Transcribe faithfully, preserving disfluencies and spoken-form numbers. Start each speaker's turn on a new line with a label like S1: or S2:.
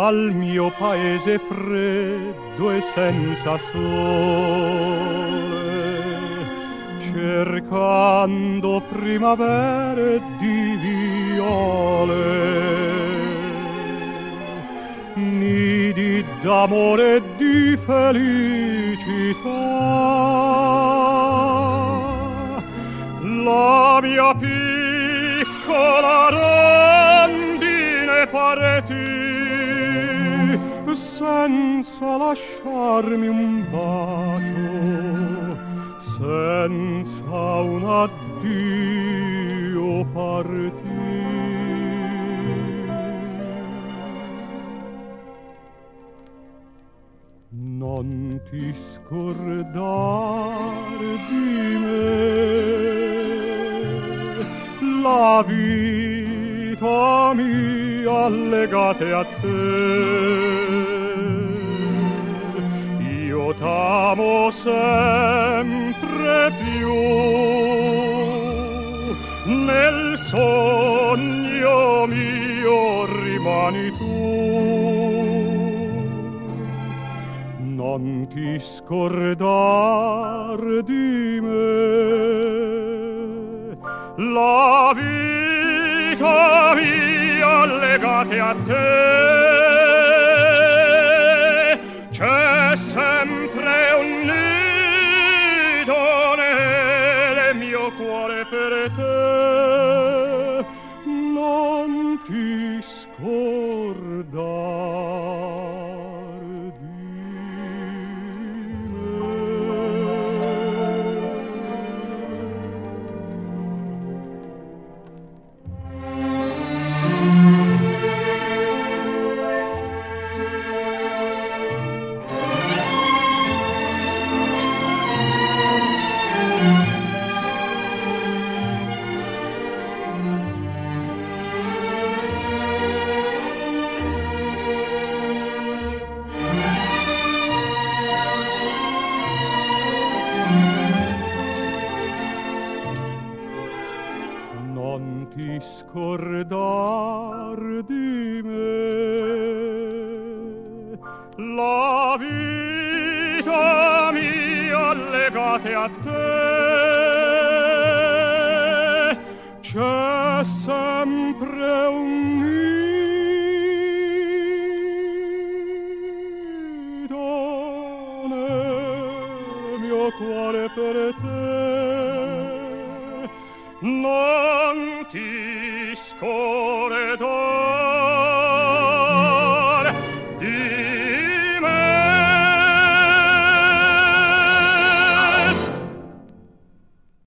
S1: al mio paese freddo e senza sole, cercando primavere di viole, nidi d'amore e di felicità. La mia piccola rondine pareti senza lasciarmi un bacio, senza un addio partì. Non ti scordar di me, la vita mia legate a te. Io t'amo sempre più, nel sogno mio rimani tu. Non ti scordar di me, la vita mia legate a te. C'è sempre un nido nel mio cuore per te. Non ti scordar di ti scordar di me, la vita mia legate a te. C'è sempre un nido nel mio cuore per te. Non ti scordar